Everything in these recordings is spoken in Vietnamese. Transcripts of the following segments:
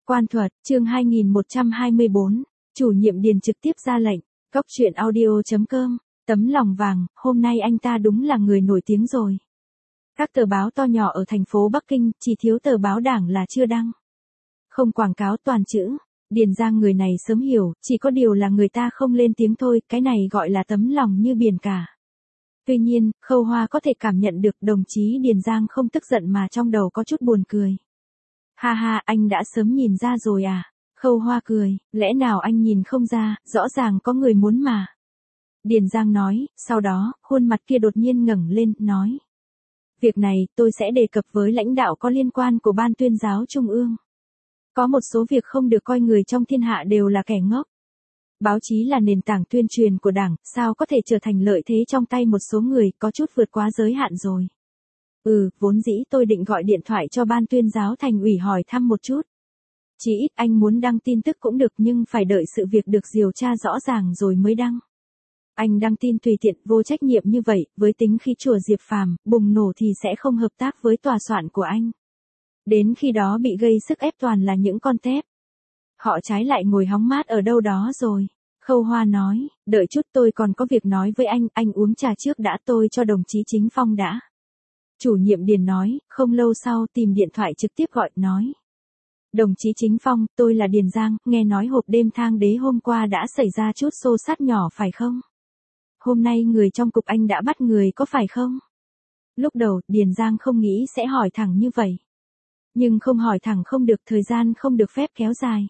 Quan thuật, chương 2124, chủ nhiệm Điền trực tiếp ra lệnh, Cóc truyện audio.com, tấm lòng vàng, hôm nay anh ta đúng là người nổi tiếng rồi. Các tờ báo to nhỏ ở thành phố Bắc Kinh, chỉ thiếu tờ báo Đảng là chưa đăng. Không quảng cáo toàn chữ, Điền Giang người này sớm hiểu, chỉ có điều là người ta không lên tiếng thôi, cái này gọi là tấm lòng như biển cả. Tuy nhiên, Khâu Hoa có thể cảm nhận được đồng chí Điền Giang không tức giận mà trong đầu có chút buồn cười. Ha ha, anh đã sớm nhìn ra rồi à? Khâu Hoa cười, lẽ nào anh nhìn không ra, rõ ràng có người muốn mà. Điền Giang nói, sau đó, khuôn mặt kia đột nhiên ngẩng lên, nói. Việc này, tôi sẽ đề cập với lãnh đạo có liên quan của Ban Tuyên giáo Trung ương. Có một số việc không được coi người trong thiên hạ đều là kẻ ngốc. Báo chí là nền tảng tuyên truyền của Đảng, sao có thể trở thành lợi thế trong tay một số người, có chút vượt quá giới hạn rồi. Vốn dĩ tôi định gọi điện thoại cho Ban Tuyên giáo Thành ủy hỏi thăm một chút. Chỉ ít anh muốn đăng tin tức cũng được nhưng phải đợi sự việc được điều tra rõ ràng rồi mới đăng. Anh đăng tin tùy tiện vô trách nhiệm như vậy, với tính khi chùa Diệp Phàm bùng nổ thì sẽ không hợp tác với tòa soạn của anh. Đến khi đó bị gây sức ép toàn là những con tép. Họ trái lại ngồi hóng mát ở đâu đó rồi. Khâu Hoa nói, đợi chút tôi còn có việc nói với anh uống trà trước đã, tôi cho đồng chí Chính Phong đã. Chủ nhiệm Điền nói, không lâu sau tìm điện thoại trực tiếp gọi, nói. Đồng chí Chính Phong, tôi là Điền Giang, nghe nói hộp đêm Thang Đế hôm qua đã xảy ra chút xô xát nhỏ phải không? Hôm nay người trong cục anh đã bắt người có phải không? Lúc đầu, Điền Giang không nghĩ sẽ hỏi thẳng như vậy. Nhưng không hỏi thẳng không được, thời gian không được phép kéo dài.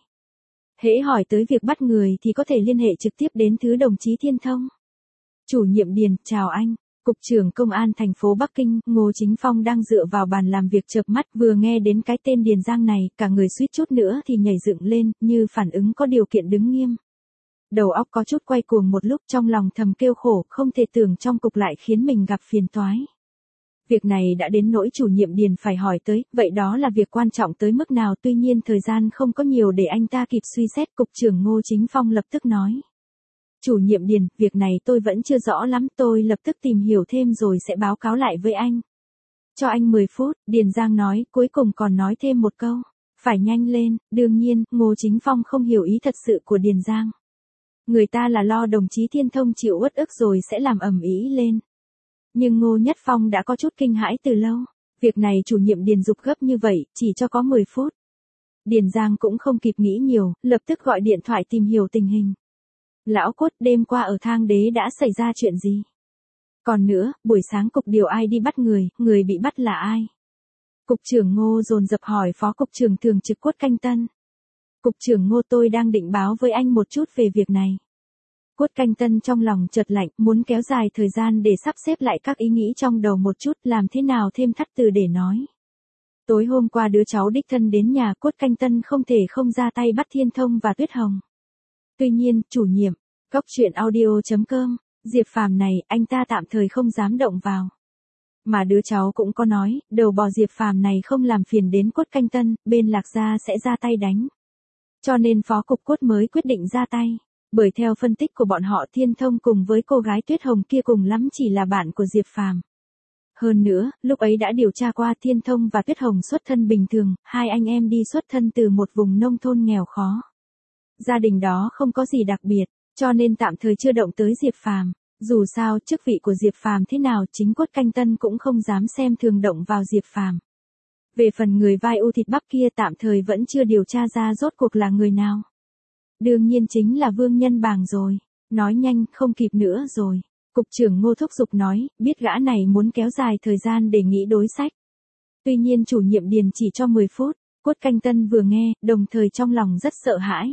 Hễ hỏi tới việc bắt người thì có thể liên hệ trực tiếp đến thứ đồng chí Thiên Thông. Chủ nhiệm Điền, chào anh. Cục trưởng Công an thành phố Bắc Kinh, Ngô Chính Phong đang dựa vào bàn làm việc chợp mắt vừa nghe đến cái tên Điền Giang này, cả người suýt chút nữa thì nhảy dựng lên, như phản ứng có điều kiện đứng nghiêm. Đầu óc có chút quay cuồng một lúc, trong lòng thầm kêu khổ, không thể tưởng trong cục lại khiến mình gặp phiền toái. Việc này đã đến nỗi chủ nhiệm Điền phải hỏi tới, vậy đó là việc quan trọng tới mức nào, tuy nhiên thời gian không có nhiều để anh ta kịp suy xét. Cục trưởng Ngô Chính Phong lập tức nói. Chủ nhiệm Điền, việc này tôi vẫn chưa rõ lắm, tôi lập tức tìm hiểu thêm rồi sẽ báo cáo lại với anh. Cho anh 10 phút, Điền Giang nói, cuối cùng còn nói thêm một câu. Phải nhanh lên, đương nhiên, Ngô Chính Phong không hiểu ý thật sự của Điền Giang. Người ta là lo đồng chí Thiên Thông chịu uất ức rồi sẽ làm ầm ĩ lên. Nhưng Ngô Nhất Phong đã có chút kinh hãi từ lâu. Việc này chủ nhiệm Điền giục gấp như vậy, chỉ cho có 10 phút. Điền Giang cũng không kịp nghĩ nhiều, lập tức gọi điện thoại tìm hiểu tình hình. Lão Cốt, đêm qua ở Thang Đế đã xảy ra chuyện gì? Còn nữa, buổi sáng cục điều ai đi bắt người bị bắt là ai? Cục trưởng Ngô dồn dập hỏi Phó Cục trưởng Thường trực Quất Canh Tân. Cục trưởng Ngô, tôi đang định báo với anh một chút về việc này. Quất Canh Tân trong lòng chợt lạnh, muốn kéo dài thời gian để sắp xếp lại các ý nghĩ trong đầu một chút, làm thế nào thêm thắt từ để nói. Tối hôm qua đứa cháu đích thân đến nhà, Quất Canh Tân không thể không ra tay bắt Thiên Thông và Tuyết Hồng. Tuy nhiên, chủ nhiệm, Cóc truyện audio.com, Diệp Phàm này, anh ta tạm thời không dám động vào. Mà đứa cháu cũng có nói, đầu bò Diệp Phàm này không làm phiền đến Quất Canh Tân, bên Lạc Gia sẽ ra tay đánh. Cho nên Phó Cục Quất mới quyết định ra tay. Bởi theo phân tích của bọn họ, Thiên Thông cùng với cô gái Tuyết Hồng kia cùng lắm chỉ là bạn của Diệp Phàm. Hơn nữa, lúc ấy đã điều tra qua, Thiên Thông và Tuyết Hồng xuất thân bình thường, hai anh em đi xuất thân từ một vùng nông thôn nghèo khó. Gia đình đó không có gì đặc biệt, cho nên tạm thời chưa động tới Diệp Phàm. Dù sao, chức vị của Diệp Phàm thế nào, chính Quất Canh Tân cũng không dám xem thường động vào Diệp Phàm. Về phần người vai u thịt bắp kia, tạm thời vẫn chưa điều tra ra rốt cuộc là người nào. Đương nhiên chính là Vương Nhân Bàng rồi. Nói nhanh, không kịp nữa rồi. Cục trưởng Ngô thúc giục nói, biết gã này muốn kéo dài thời gian để nghĩ đối sách. Tuy nhiên chủ nhiệm Điền chỉ cho 10 phút. Quất Canh Tân vừa nghe, đồng thời trong lòng rất sợ hãi.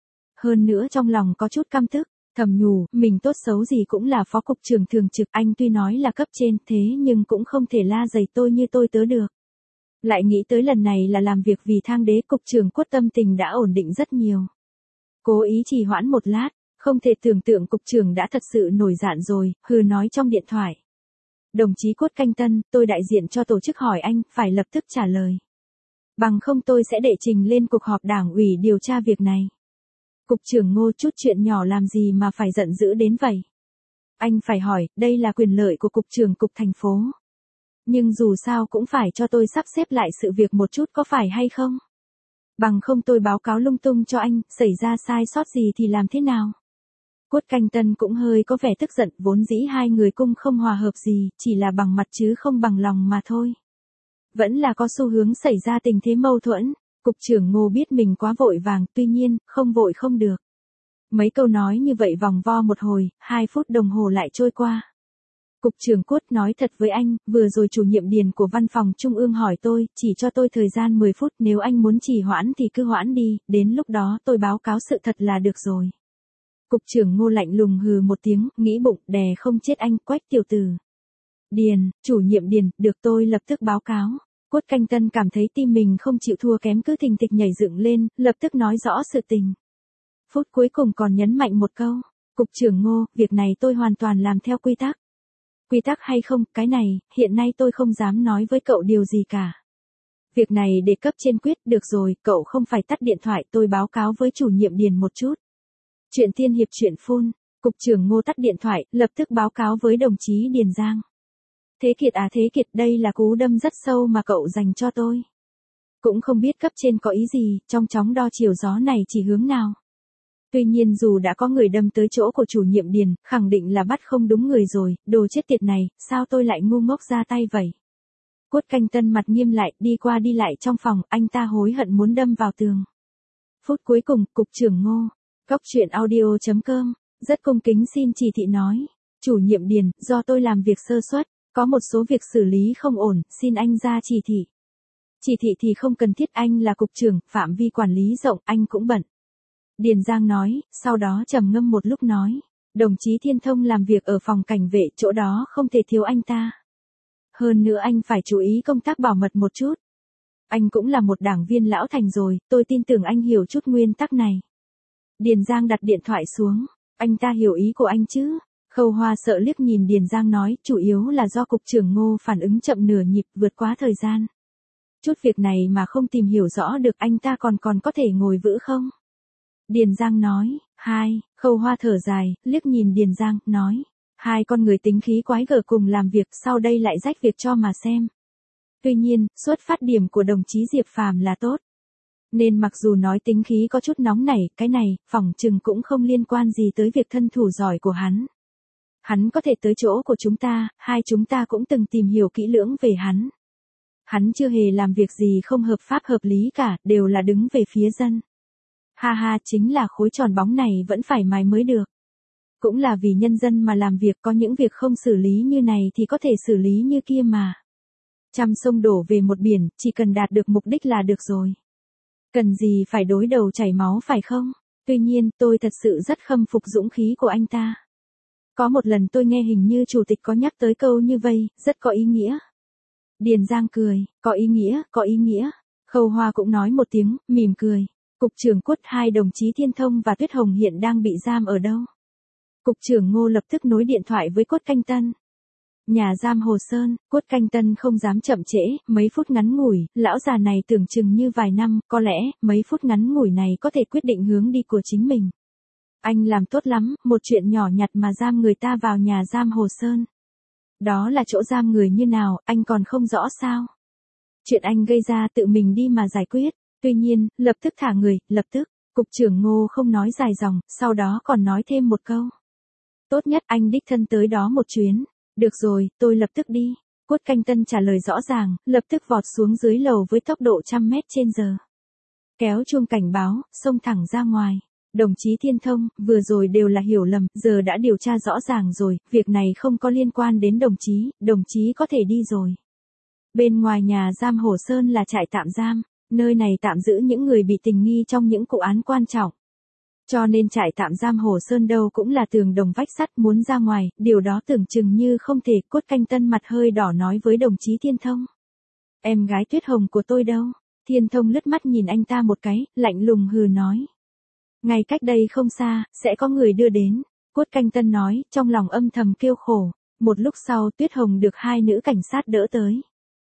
Hơn nữa trong lòng có chút căm tức, thầm nhủ, mình tốt xấu gì cũng là Phó Cục trưởng Thường trực, anh tuy nói là cấp trên, thế nhưng cũng không thể la dày tôi như tôi tớ được. Lại nghĩ tới lần này là làm việc vì Thang Đế, Cục trưởng Quất tâm tình đã ổn định rất nhiều. Cố ý trì hoãn một lát, không thể tưởng tượng cục trưởng đã thật sự nổi giận rồi, nói trong điện thoại. Đồng chí Quất Canh Tân, tôi đại diện cho tổ chức hỏi anh, phải lập tức trả lời. Bằng không tôi sẽ đệ trình lên cuộc họp Đảng ủy điều tra việc này. Cục trưởng Ngô, chút chuyện nhỏ làm gì mà phải giận dữ đến vậy? Anh phải hỏi, đây là quyền lợi của Cục trưởng Cục thành phố. Nhưng dù sao cũng phải cho tôi sắp xếp lại sự việc một chút có phải hay không? Bằng không tôi báo cáo lung tung cho anh, xảy ra sai sót gì thì làm thế nào? Quất Canh Tân cũng hơi có vẻ tức giận, vốn dĩ hai người cung không hòa hợp gì, chỉ là bằng mặt chứ không bằng lòng mà thôi. Vẫn là có xu hướng xảy ra tình thế mâu thuẫn. Cục trưởng Ngô biết mình quá vội vàng, tuy nhiên, không vội không được. Mấy câu nói như vậy vòng vo một hồi, 2 phút đồng hồ lại trôi qua. Cục trưởng Quất nói thật với anh, vừa rồi chủ nhiệm điền của văn phòng trung ương hỏi tôi, chỉ cho tôi thời gian 10 phút, nếu anh muốn trì hoãn thì cứ hoãn đi, đến lúc đó tôi báo cáo sự thật là được rồi. Cục trưởng Ngô lạnh lùng hừ một tiếng, nghĩ bụng, đè không chết anh, Quách tiểu tử. Điền, chủ nhiệm điền, được tôi lập tức báo cáo. Quất Canh Tân cảm thấy tim mình không chịu thua kém cứ thình thịch nhảy dựng lên, lập tức nói rõ sự tình. Phút cuối cùng còn nhấn mạnh một câu, Cục trưởng Ngô, việc này tôi hoàn toàn làm theo quy tắc. Quy tắc hay không, cái này, hiện nay tôi không dám nói với cậu điều gì cả. Việc này để cấp trên quyết, được rồi, cậu không phải tắt điện thoại, tôi báo cáo với chủ nhiệm điền một chút. Chuyện tiên hiệp chuyện phun, Cục trưởng Ngô tắt điện thoại, lập tức báo cáo với đồng chí Điền Giang. Thế Kiệt à Thế Kiệt, đây là cú đâm rất sâu mà cậu dành cho tôi. Cũng không biết cấp trên có ý gì, trong chóng đo chiều gió này chỉ hướng nào. Tuy nhiên dù đã có người đâm tới chỗ của chủ nhiệm Điền, khẳng định là bắt không đúng người rồi, đồ chết tiệt này, sao tôi lại ngu ngốc ra tay vậy? Quất Canh Tân mặt nghiêm lại, đi qua đi lại trong phòng, anh ta hối hận muốn đâm vào tường. Phút cuối cùng, Cục trưởng Ngô, Cóc truyện audio.com, rất cung kính xin chỉ thị nói. Chủ nhiệm Điền, do tôi làm việc sơ suất, có một số việc xử lý không ổn, xin anh ra chỉ thị. Chỉ thị thì không cần thiết, anh là cục trưởng, phạm vi quản lý rộng, anh cũng bận. Điền Giang nói, sau đó trầm ngâm một lúc nói, đồng chí Thiên Thông làm việc ở phòng cảnh vệ, chỗ đó không thể thiếu anh ta. Hơn nữa anh phải chú ý công tác bảo mật một chút. Anh cũng là một đảng viên lão thành rồi, tôi tin tưởng anh hiểu chút nguyên tắc này. Điền Giang đặt điện thoại xuống, anh ta hiểu ý của anh chứ? Khâu Hoa sợ liếc nhìn Điền Giang nói, chủ yếu là do cục trưởng Ngô phản ứng chậm nửa nhịp, vượt quá thời gian. Chút việc này mà không tìm hiểu rõ được, anh ta còn có thể ngồi vững không? Điền Giang nói, Khâu Hoa thở dài, liếc nhìn Điền Giang, nói, hai con người tính khí quái gở cùng làm việc, sau đây lại rách việc cho mà xem. Tuy nhiên, xuất phát điểm của đồng chí Diệp Phàm là tốt. Nên mặc dù nói tính khí có chút nóng nảy, cái này, phỏng chừng cũng không liên quan gì tới việc thân thủ giỏi của hắn. Hắn có thể tới chỗ của chúng ta, hai chúng ta cũng từng tìm hiểu kỹ lưỡng về hắn. Hắn chưa hề làm việc gì không hợp pháp hợp lý cả, đều là đứng về phía dân. Ha ha, chính là khối tròn bóng này vẫn phải mài mới được. Cũng là vì nhân dân mà làm việc, có những việc không xử lý như này thì có thể xử lý như kia mà. Trăm sông đổ về một biển, chỉ cần đạt được mục đích là được rồi. Cần gì phải đối đầu chảy máu phải không? Tuy nhiên, tôi thật sự rất khâm phục dũng khí của anh ta. Có một lần tôi nghe hình như chủ tịch có nhắc tới câu như vậy, rất có ý nghĩa. Điền Giang cười, có ý nghĩa, có ý nghĩa. Khâu Hoa cũng nói một tiếng, mỉm cười. Cục trưởng Quất, hai đồng chí Thiên Thông và Tuyết Hồng hiện đang bị giam ở đâu? Cục trưởng Ngô lập tức nối điện thoại với Quất Canh Tân. Nhà giam Hồ Sơn. Quất Canh Tân không dám chậm trễ, mấy phút ngắn ngủi, lão già này tưởng chừng như vài năm, có lẽ, mấy phút ngắn ngủi này có thể quyết định hướng đi của chính mình. Anh làm tốt lắm, một chuyện nhỏ nhặt mà giam người ta vào nhà giam Hồ Sơn. Đó là chỗ giam người như nào, anh còn không rõ sao? Chuyện anh gây ra tự mình đi mà giải quyết, tuy nhiên, lập tức thả người, lập tức, Cục trưởng Ngô không nói dài dòng, sau đó còn nói thêm một câu. Tốt nhất anh đích thân tới đó một chuyến. Được rồi, tôi lập tức đi. Quất Canh Tân trả lời rõ ràng, lập tức vọt xuống dưới lầu với tốc độ 100 mét trên giờ. Kéo chuông cảnh báo, xông thẳng ra ngoài. Đồng chí Thiên Thông, vừa rồi đều là hiểu lầm, giờ đã điều tra rõ ràng rồi, việc này không có liên quan đến đồng chí có thể đi rồi. Bên ngoài nhà giam Hồ Sơn là trại tạm giam, nơi này tạm giữ những người bị tình nghi trong những vụ án quan trọng. Cho nên trại tạm giam Hồ Sơn đâu cũng là tường đồng vách sắt, muốn ra ngoài, điều đó tưởng chừng như không thể. Quất Canh Tân mặt hơi đỏ nói với đồng chí Thiên Thông. Em gái Tuyết Hồng của tôi đâu? Thiên Thông lướt mắt nhìn anh ta một cái, lạnh lùng hừ nói. Ngay cách đây không xa, sẽ có người đưa đến. Quất Canh Tân nói, trong lòng âm thầm kêu khổ. Một lúc sau Tuyết Hồng được hai nữ cảnh sát đỡ tới.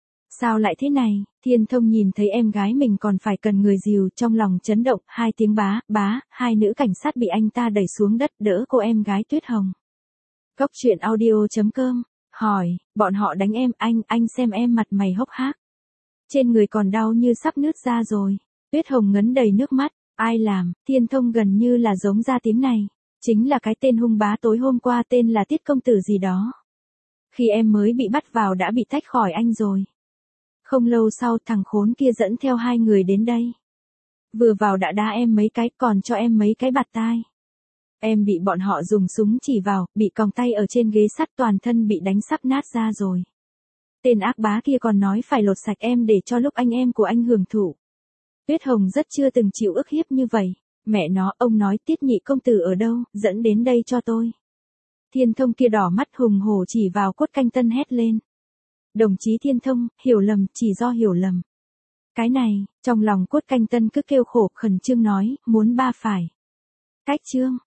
Sao lại thế này? Thiên Thông nhìn thấy em gái mình còn phải cần người dìu, trong lòng chấn động, hai tiếng bá, hai nữ cảnh sát bị anh ta đẩy xuống đất đỡ cô em gái Tuyết Hồng. Cóc truyện audio.com, hỏi, bọn họ đánh em, anh xem em mặt mày hốc hác. Trên người còn đau như sắp nứt ra rồi. Tuyết Hồng ngấn đầy nước mắt, ai làm, Thiên Thông gần như là giống ra tiếng này. Chính là cái tên hung bá tối hôm qua tên là Tiết công tử gì đó. Khi em mới bị bắt vào đã bị tách khỏi anh rồi. Không lâu sau thằng khốn kia dẫn theo 2 người đến đây. Vừa vào đã đá em mấy cái còn cho em mấy cái bạt tai. Em bị bọn họ dùng súng chỉ vào, bị còng tay ở trên ghế sắt toàn thân bị đánh sắp nát ra rồi. Tên ác bá kia còn nói phải lột sạch em để cho lúc anh em của anh hưởng thụ. Tuyết Hồng rất chưa từng chịu ức hiếp như vậy. Mẹ nó, ông nói Tiết nhị công tử ở đâu, dẫn đến đây cho tôi. Thiên Thông kia đỏ mắt hùng hổ chỉ vào Cốt Canh Tân hét lên. Đồng chí Thiên Thông, hiểu lầm, chỉ do hiểu lầm. Cái này, trong lòng Cốt Canh Tân cứ kêu khổ khẩn trương nói, muốn ba phải. Cách trương.